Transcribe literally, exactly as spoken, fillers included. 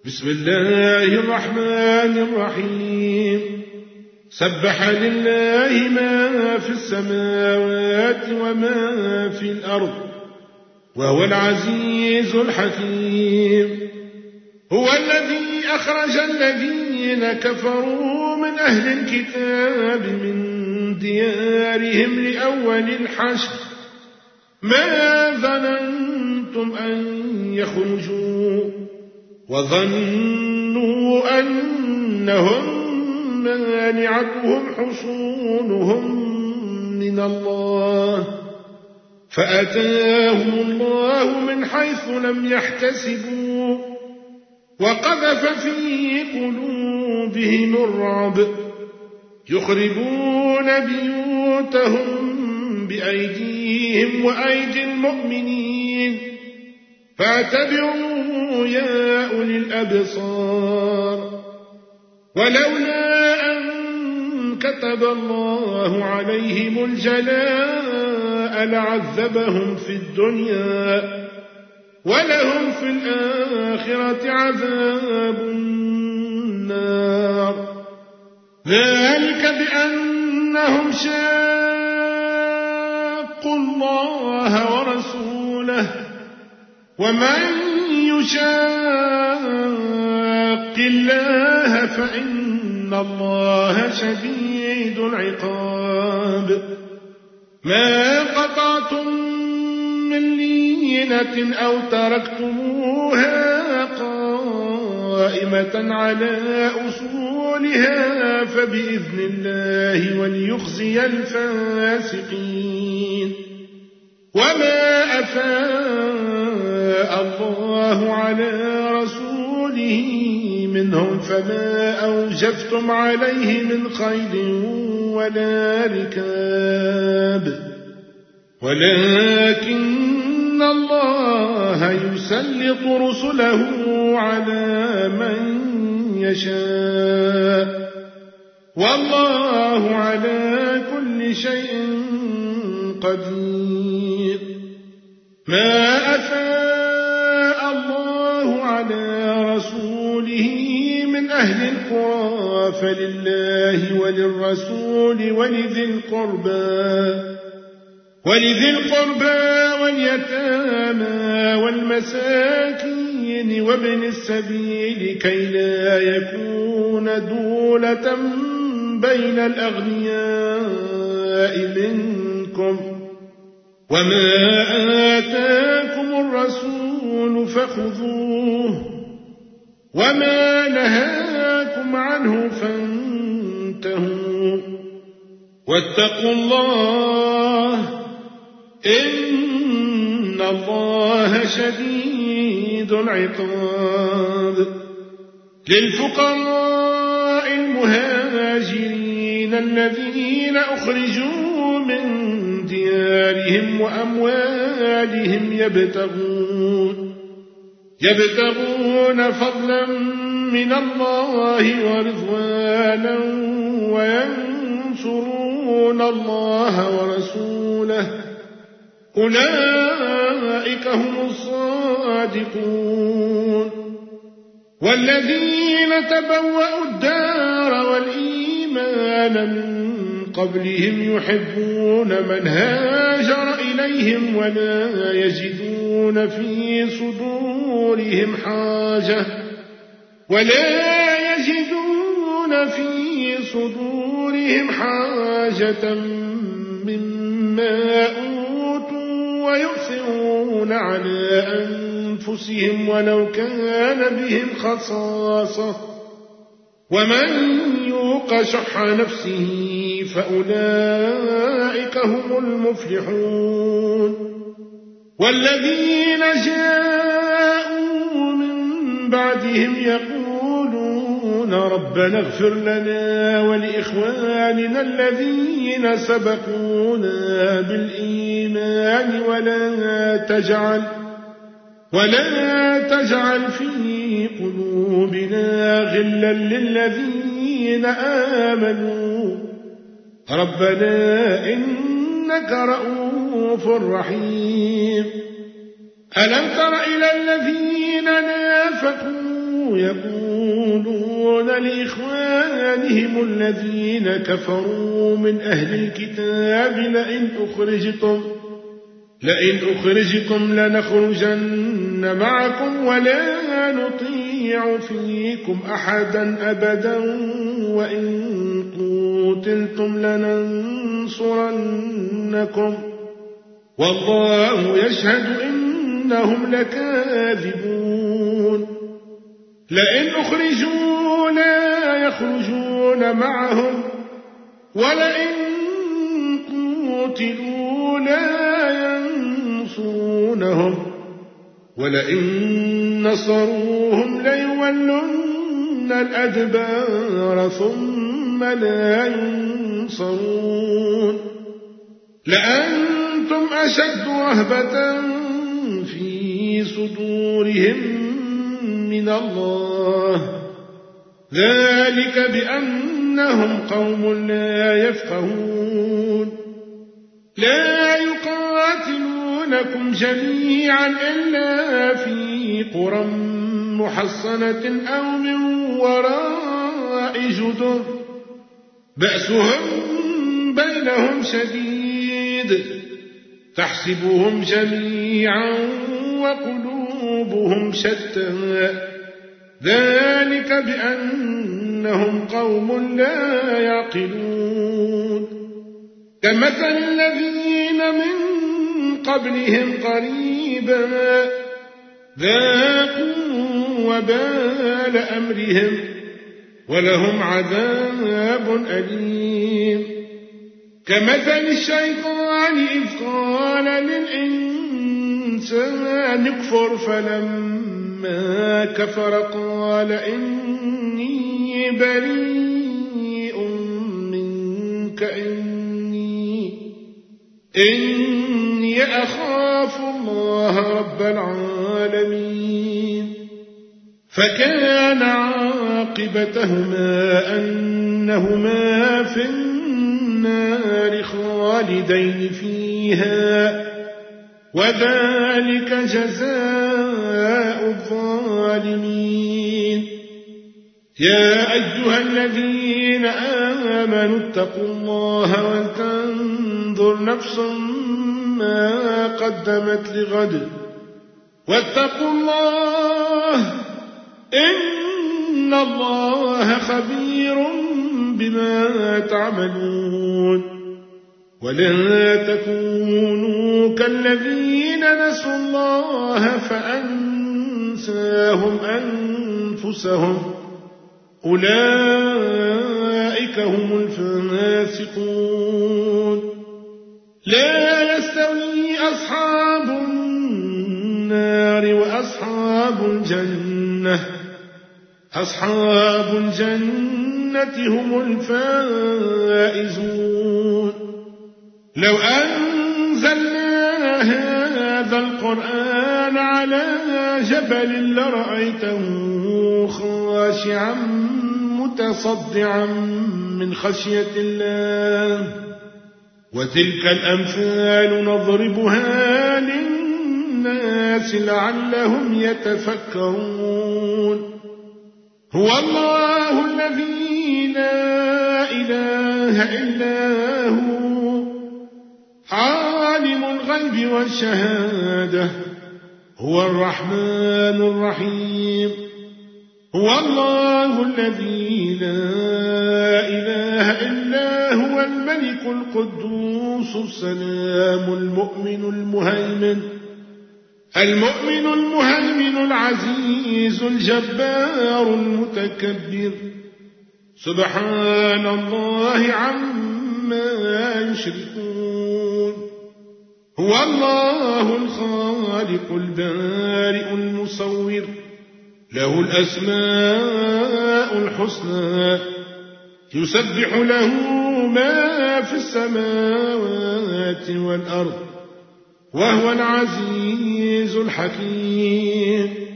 بسم الله الرحمن الرحيم سبح لله ما في السماوات وما في الأرض وهو العزيز الحكيم. هو الذي أخرج الذين كفروا من أهل الكتاب من ديارهم لأول الحشر ما ظننتم أن يخرجوا وظنوا أنهم مانعتهم حصونهم من الله فأتاهم الله من حيث لم يحتسبوا وقذف في قلوبهم الرعب يخربون بيوتهم بأيديهم وأيدي المؤمنين فاعتبروا يا أولي الأبصار. ولولا أن كتب الله عليهم الجلاء لعذبهم في الدنيا ولهم في الآخرة عذاب النار ذلك بأنهم شاقوا الله ورسوله ومن يشاق الله فإن الله شديد العقاب. ما قطعتم من لينة أو تركتموها قائمة على أصولها فبإذن الله وليخزي الفاسقين. وما أفاء الله على رسوله منهم فما أوجفتم عليه من خيل ولا ركاب ولكن الله يسلط رسله على من يشاء والله على كل شيء قدير. ما أفاء الله على رسوله من أهل القرى فلله وللرسول ولذي القربى ولذي القربى واليتامى والمساكين وابن السبيل كي لا يكون دولة بين الأغنياء منكم وما آتاكم الرسول فخذوه وما نهاكم عنه فانتهوا واتقوا الله إن الله شديد العقاب. للفقراء المهاجرين الذين أخرجوا من ديارهم وأموالهم يبتغون يبتغون فضلا من الله ورضوانا وينصرون الله ورسوله أولئك هم الصادقون. والذين تبوأوا الدار والإيمان من قبلهم يحبون من هاجر إليهم ولا يجدون في صدورهم حاجة ولا يجدون في صدورهم حاجة مما أوتوا ويؤثرون على أنفسهم ولو كان بهم خصاصة ومن يوق شح نفسه فأولئك هم المفلحون. والذين جاءوا من بعدهم يقولون ربنا اغفر لنا ولإخواننا الذين سبقونا بالإيمان ولا تجعل ولا تجعل في قلوبنا غلا للذين آمنوا ربنا إنك رؤوف رحيم. ألم تر إلى الذين نافقوا يقولون لإخوانهم الذين كفروا من أهل الكتاب لئن أخرجتم لئن أخرجتم لنخرجن معكم ولا نطيع فيكم أحدا أبدا وإن قتلتم لننصرنكم والله يشهد إنهم لكاذبون لئن أخرجوا لا يخرجون معهم ولئن قتلوا لا ينصرونهم ولئن نصروهم ليولن الأدبار ثم لا ينصرون لأنتم أشد رهبة في صدورهم من الله ذلك بأنهم قوم لا يفقهون لا يقاتلونكم جميعا إلا في قرى محصنة أو من وراء جدر بأسهم بينهم شديد تحسبهم جميعا وقلوبهم شتى ذلك بأنهم قوم لا يعقلون كمثل الذين من قبلهم قريبا ذاقوا وبال أمرهم ولهم عذاب أليم كمثل الشيطان إذ قال للإنسان اكفر فلما كفر قال إني بريء منك إني إني أخاف الله رب العالمين فكان عاقبتهما أنهما في النار خالدين فيها وذلك جزاء الظالمين يا أيها الذين آمنوا اتقوا الله ولتنظر نفس ما قدمت لغد واتقوا الله إن الله خبير بما تعملون ولا تكونوا كالذين نسوا الله فأنساهم أنفسهم أولئك هم الفاسقون لا يستوي أصحاب النار وأصحاب الجنة أصحاب الجنة هم الفائزون لو أنزلنا هذا القرآن على جبل لرأيته خاشعا متصدعا من خشية الله وتلك الأمثال نضربها للناس لعلهم يتفكرون هو الله الذي لا إله إلا هو عالم الغيب والشهادة هو الرحمن الرحيم هو الله الذي لا إله إلا هو الملك القدوس السلام المؤمن المهيمن المؤمن المهيمن العزيز الجبار المتكبر سبحان الله عما يشركون هو الله الخالق البارئ المصور له الأسماء الحسنى يسبح له ما في السماوات والأرض وهو العزيز الحكيم